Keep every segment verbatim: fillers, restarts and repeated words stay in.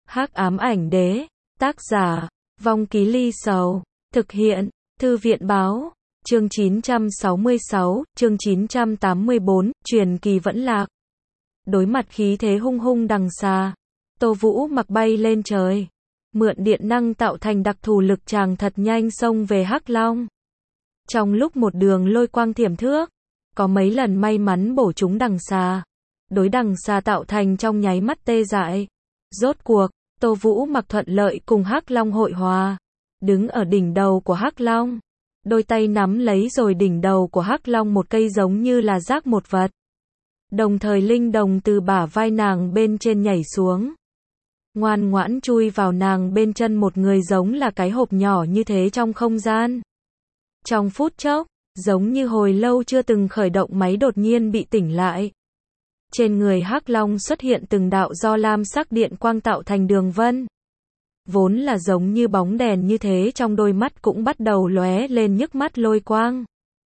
Hắc ám ảnh đế, tác giả, Vong Ký Ly Sầu, thực hiện, Thư viện báo, chương chín trăm sáu mươi sáu, chương chín trăm tám mươi bốn, truyền kỳ vẫn lạc. Đối mặt khí thế hung hung đằng xa, Tô Vũ mặc bay lên trời, mượn điện năng tạo thành đặc thù lực tràng thật nhanh xông về Hắc Long. Trong lúc một đường lôi quang thiểm thước, có mấy lần may mắn bổ trúng đằng xa, đối đằng xa tạo thành trong nháy mắt tê dại. Rốt cuộc, Tô Vũ mặc thuận lợi cùng Hắc Long hội hòa, đứng ở đỉnh đầu của Hắc Long, đôi tay nắm lấy rồi đỉnh đầu của Hắc Long một cây giống như là rác một vật. Đồng thời linh đồng từ bả vai nàng bên trên nhảy xuống, ngoan ngoãn chui vào nàng bên chân một người giống là cái hộp nhỏ như thế trong không gian. Trong phút chốc, giống như hồi lâu chưa từng khởi động máy đột nhiên bị tỉnh lại. Trên người Hắc Long xuất hiện từng đạo do lam sắc điện quang tạo thành đường vân. Vốn là giống như bóng đèn như thế, trong đôi mắt cũng bắt đầu lóe lên nhức mắt lôi quang.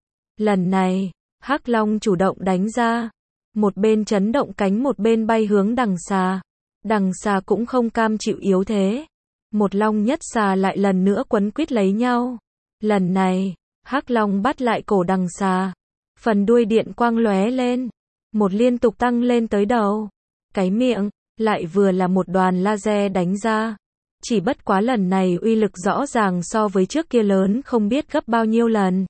Lần này, Hắc Long chủ động đánh ra, một bên chấn động cánh một bên bay hướng đằng xa. Đằng xa cũng không cam chịu yếu thế. Một long nhất xà lại lần nữa quấn quýt lấy nhau. Lần này, Hắc Long bắt lại cổ đằng xa. Phần đuôi điện quang lóe lên, một liên tục tăng lên tới đầu. Cái miệng, lại vừa là một đoàn laser đánh ra. Chỉ bất quá lần này uy lực rõ ràng so với trước kia lớn không biết gấp bao nhiêu lần.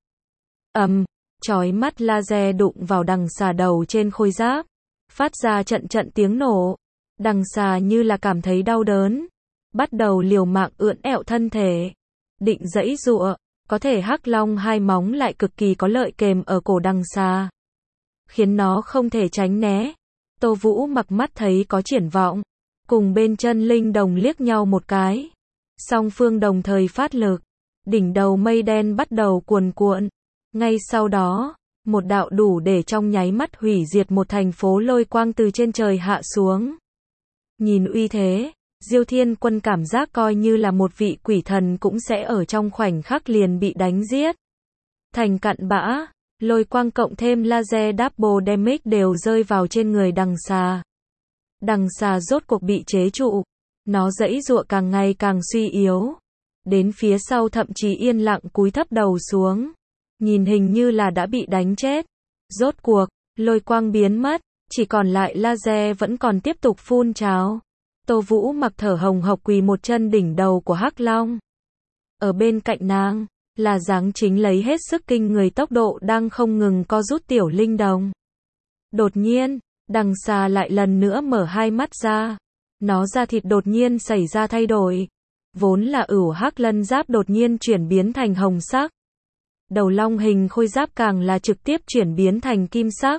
Ầm, chói mắt laser đụng vào đằng xà đầu trên khôi giáp, phát ra trận trận tiếng nổ. Đằng xà như là cảm thấy đau đớn, bắt đầu liều mạng ưỡn ẹo thân thể, định giãy giụa, có thể Hắc Long hai móng lại cực kỳ có lợi kềm ở cổ đằng xà, khiến nó không thể tránh né. Tô Vũ mặc mắt thấy có triển vọng, cùng bên chân linh đồng liếc nhau một cái, song phương đồng thời phát lực, đỉnh đầu mây đen bắt đầu cuồn cuộn. Ngay sau đó, một đạo đủ để trong nháy mắt hủy diệt một thành phố lôi quang từ trên trời hạ xuống. Nhìn uy thế, Diêu Thiên Quân cảm giác coi như là một vị quỷ thần cũng sẽ ở trong khoảnh khắc liền bị đánh giết thành cặn bã. Lôi quang cộng thêm laser double damage đều rơi vào trên người đằng xà. Đằng xà rốt cuộc bị chế trụ, nó giãy giụa càng ngày càng suy yếu, đến phía sau thậm chí yên lặng cúi thấp đầu xuống, nhìn hình như là đã bị đánh chết. Rốt cuộc, lôi quang biến mất, chỉ còn lại laser vẫn còn tiếp tục phun trào. Tô Vũ mặc thở hồng hộc quỳ một chân đỉnh đầu của Hắc Long. Ở bên cạnh nàng, là dáng chính lấy hết sức kinh người tốc độ đang không ngừng co rút tiểu linh đồng. Đột nhiên, đằng xà lại lần nữa mở hai mắt ra. Nó da thịt đột nhiên xảy ra thay đổi. Vốn là ửu hắc lân giáp đột nhiên chuyển biến thành hồng sắc. Đầu long hình khôi giáp càng là trực tiếp chuyển biến thành kim sắc.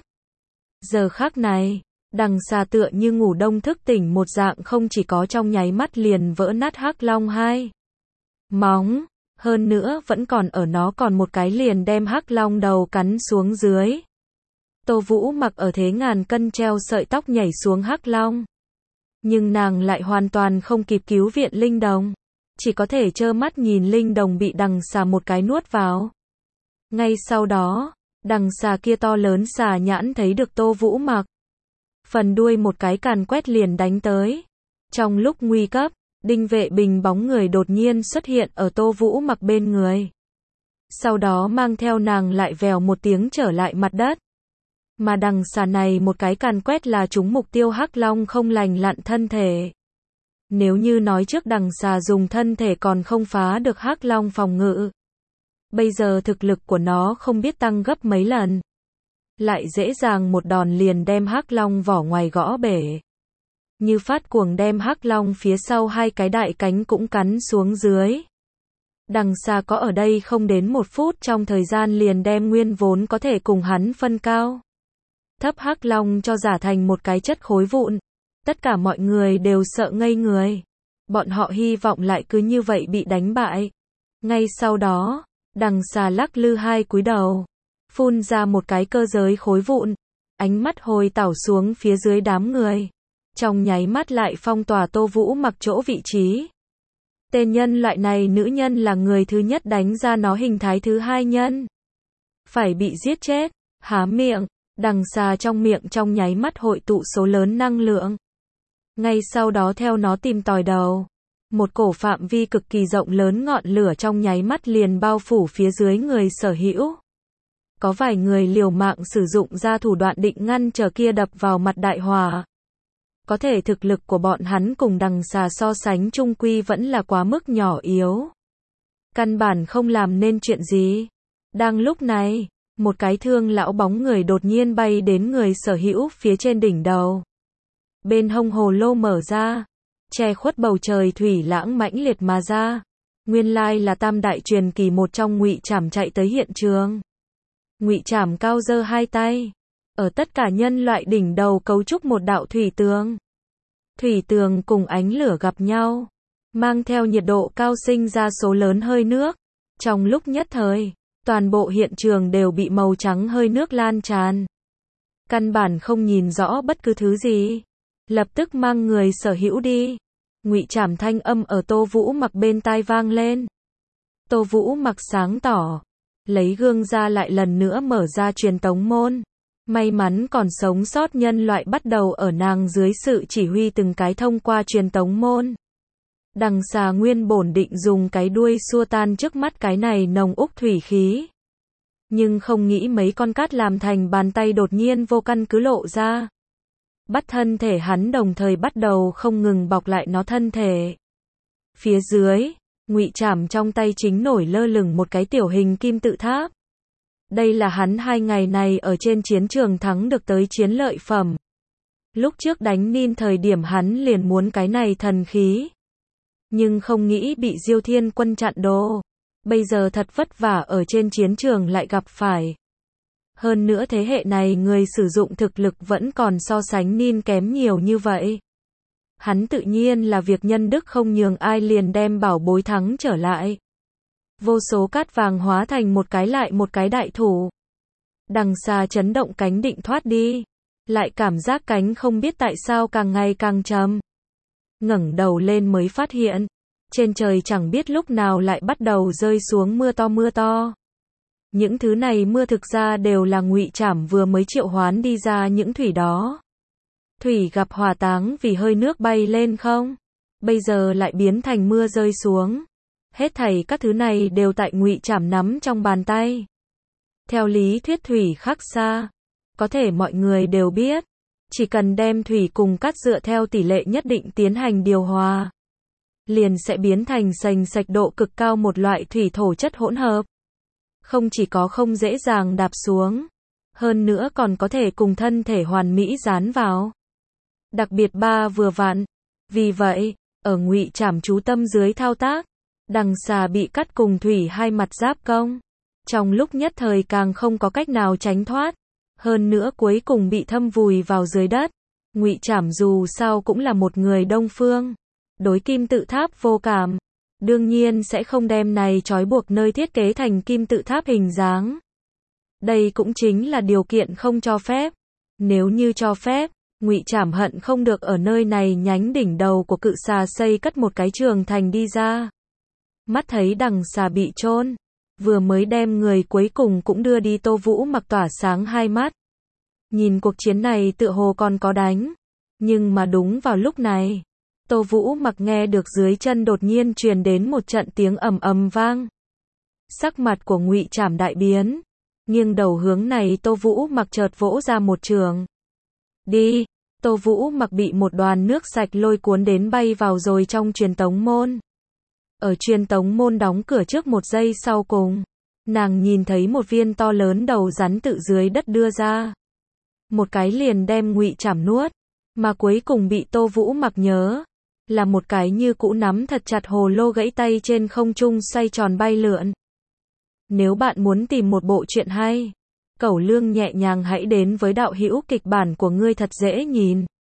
Giờ khắc này, đằng xà tựa như ngủ đông thức tỉnh một dạng, không chỉ có trong nháy mắt liền vỡ nát Hắc Long hai móng, hơn nữa vẫn còn ở nó còn một cái liền đem Hắc Long đầu cắn xuống dưới. Tô Vũ mặc ở thế ngàn cân treo sợi tóc nhảy xuống Hắc Long, nhưng nàng lại hoàn toàn không kịp cứu viện linh đồng, chỉ có thể trơ mắt nhìn linh đồng bị đằng xà một cái nuốt vào. Ngay sau đó, đằng xà kia to lớn xà nhãn thấy được Tô Vũ mặc, phần đuôi một cái càn quét liền đánh tới. Trong lúc nguy cấp, Đinh Vệ Bình bóng người đột nhiên xuất hiện ở Tô Vũ mặc bên người. Sau đó mang theo nàng lại vèo một tiếng trở lại mặt đất. Mà đằng xà này một cái càn quét là trúng mục tiêu Hắc Long không lành lặn thân thể. Nếu như nói trước đằng xà dùng thân thể còn không phá được Hắc Long phòng ngự, bây giờ thực lực của nó không biết tăng gấp mấy lần, lại dễ dàng một đòn liền đem Hắc Long vỏ ngoài gõ bể. Như phát cuồng đem Hắc Long phía sau hai cái đại cánh cũng cắn xuống dưới. Đằng xà có ở đây không đến một phút trong thời gian liền đem nguyên vốn có thể cùng hắn phân cao thấp Hắc Long cho giả thành một cái chất khối vụn. Tất cả mọi người đều sợ ngây người. Bọn họ hy vọng lại cứ như vậy bị đánh bại. Ngay sau đó, đằng xà lắc lư hai cúi đầu, phun ra một cái cơ giới khối vụn, ánh mắt hồi tảo xuống phía dưới đám người. Trong nháy mắt lại phong tỏa Tô Vũ mặc chỗ vị trí. Tên nhân loại này nữ nhân là người thứ nhất đánh ra nó hình thái thứ hai nhân. Phải bị giết chết, há miệng, đằng xà trong miệng trong nháy mắt hội tụ số lớn năng lượng. Ngay sau đó theo nó tìm tòi đầu. Một cổ phạm vi cực kỳ rộng lớn ngọn lửa trong nháy mắt liền bao phủ phía dưới người sở hữu. Có vài người liều mạng sử dụng ra thủ đoạn định ngăn trở kia đập vào mặt đại hỏa. Có thể thực lực của bọn hắn cùng đằng xà so sánh chung quy vẫn là quá mức nhỏ yếu. Căn bản không làm nên chuyện gì. Đang lúc này, một cái thương lão bóng người đột nhiên bay đến người sở hữu phía trên đỉnh đầu. Bên hông hồ lô mở ra, che khuất bầu trời thủy lãng mãnh liệt mà ra. Nguyên lai là tam đại truyền kỳ một trong Ngụy Trảm chạy tới hiện trường. Ngụy Trảm cao giơ hai tay, ở tất cả nhân loại đỉnh đầu cấu trúc một đạo thủy tường. Thủy tường cùng ánh lửa gặp nhau, mang theo nhiệt độ cao sinh ra số lớn hơi nước. Trong lúc nhất thời, toàn bộ hiện trường đều bị màu trắng hơi nước lan tràn. Căn bản không nhìn rõ bất cứ thứ gì. Lập tức mang người sở hữu đi. Ngụy Trảm thanh âm ở Tô Vũ Mặc bên tai vang lên. Tô Vũ Mặc sáng tỏ, lấy gương ra lại lần nữa mở ra truyền tống môn. May mắn còn sống sót nhân loại bắt đầu ở nàng dưới sự chỉ huy từng cái thông qua truyền tống môn. Đằng xà nguyên bổn định dùng cái đuôi xua tan trước mắt cái này nồng úc thủy khí. Nhưng không nghĩ mấy con cát làm thành bàn tay đột nhiên vô căn cứ lộ ra. Bắt thân thể hắn đồng thời bắt đầu không ngừng bọc lại nó thân thể. Phía dưới, Ngụy Trảm trong tay chính nổi lơ lửng một cái tiểu hình kim tự tháp. Đây là hắn hai ngày này ở trên chiến trường thắng được tới chiến lợi phẩm. Lúc trước đánh Nin thời điểm hắn liền muốn cái này thần khí. Nhưng không nghĩ bị Diêu Thiên Quân chặn đồ. Bây giờ thật vất vả ở trên chiến trường lại gặp phải. Hơn nữa thế hệ này người sử dụng thực lực vẫn còn so sánh Nin kém nhiều như vậy. Hắn tự nhiên là việc nhân đức không nhường ai liền đem bảo bối thắng trở lại. Vô số cát vàng hóa thành một cái lại một cái đại thủ. Đằng xà chấn động cánh định thoát đi. Lại cảm giác cánh không biết tại sao càng ngày càng trầm. Ngẩng đầu lên mới phát hiện. Trên trời chẳng biết lúc nào lại bắt đầu rơi xuống mưa to mưa to. Những thứ này mưa thực ra đều là Ngụy Trảm vừa mới triệu hoán đi ra những thủy đó. Thủy gặp hỏa táng vì hơi nước bay lên không? Bây giờ lại biến thành mưa rơi xuống. Hết thảy các thứ này đều tại Ngụy Trảm nắm trong bàn tay. Theo lý thuyết thủy khắc xa. Có thể mọi người đều biết. Chỉ cần đem thủy cùng cát dựa theo tỷ lệ nhất định tiến hành điều hòa. Liền sẽ biến thành sành sạch độ cực cao một loại thủy thổ chất hỗn hợp. Không chỉ có không dễ dàng đạp xuống. Hơn nữa còn có thể cùng thân thể hoàn mỹ dán vào. Đặc biệt ba vừa vặn. Vì vậy, ở Ngụy Trảm chú tâm dưới thao tác. Đằng xà bị cắt cùng thủy hai mặt giáp công. Trong lúc nhất thời càng không có cách nào tránh thoát. Hơn nữa cuối cùng bị thâm vùi vào dưới đất. Ngụy Trảm dù sao cũng là một người Đông Phương. Đối kim tự tháp vô cảm. Đương nhiên sẽ không đem này trói buộc nơi thiết kế thành kim tự tháp hình dáng. Đây cũng chính là điều kiện không cho phép. Nếu như cho phép, Ngụy Trảm hận không được ở nơi này nhánh đỉnh đầu của cự xà xây cất một cái trường thành đi ra. Mắt thấy đằng xà bị chôn, vừa mới đem người cuối cùng cũng đưa đi. Tô Vũ Mặc tỏa sáng hai mắt. Nhìn cuộc chiến này tựa hồ còn có đánh. Nhưng mà đúng vào lúc này, Tô Vũ Mặc nghe được dưới chân đột nhiên truyền đến một trận tiếng ầm ầm vang. Sắc mặt của Ngụy Trảm đại biến. Nghiêng đầu hướng này Tô Vũ Mặc chợt vỗ ra một trường. Đi! Tô Vũ Mặc bị một đoàn nước sạch lôi cuốn đến bay vào rồi trong truyền tống môn. Ở truyền tống môn đóng cửa trước một giây sau cùng, nàng nhìn thấy một viên to lớn đầu rắn tự dưới đất đưa ra. Một cái liền đem Ngụy Trảm nuốt, mà cuối cùng bị Tô Vũ Mặc nhớ là một cái như cũ nắm thật chặt hồ lô gãy tay trên không trung xoay tròn bay lượn. Nếu bạn muốn tìm một bộ truyện hay, Cẩu Lương nhẹ nhàng hãy đến với đạo hữu kịch bản của ngươi thật dễ nhìn.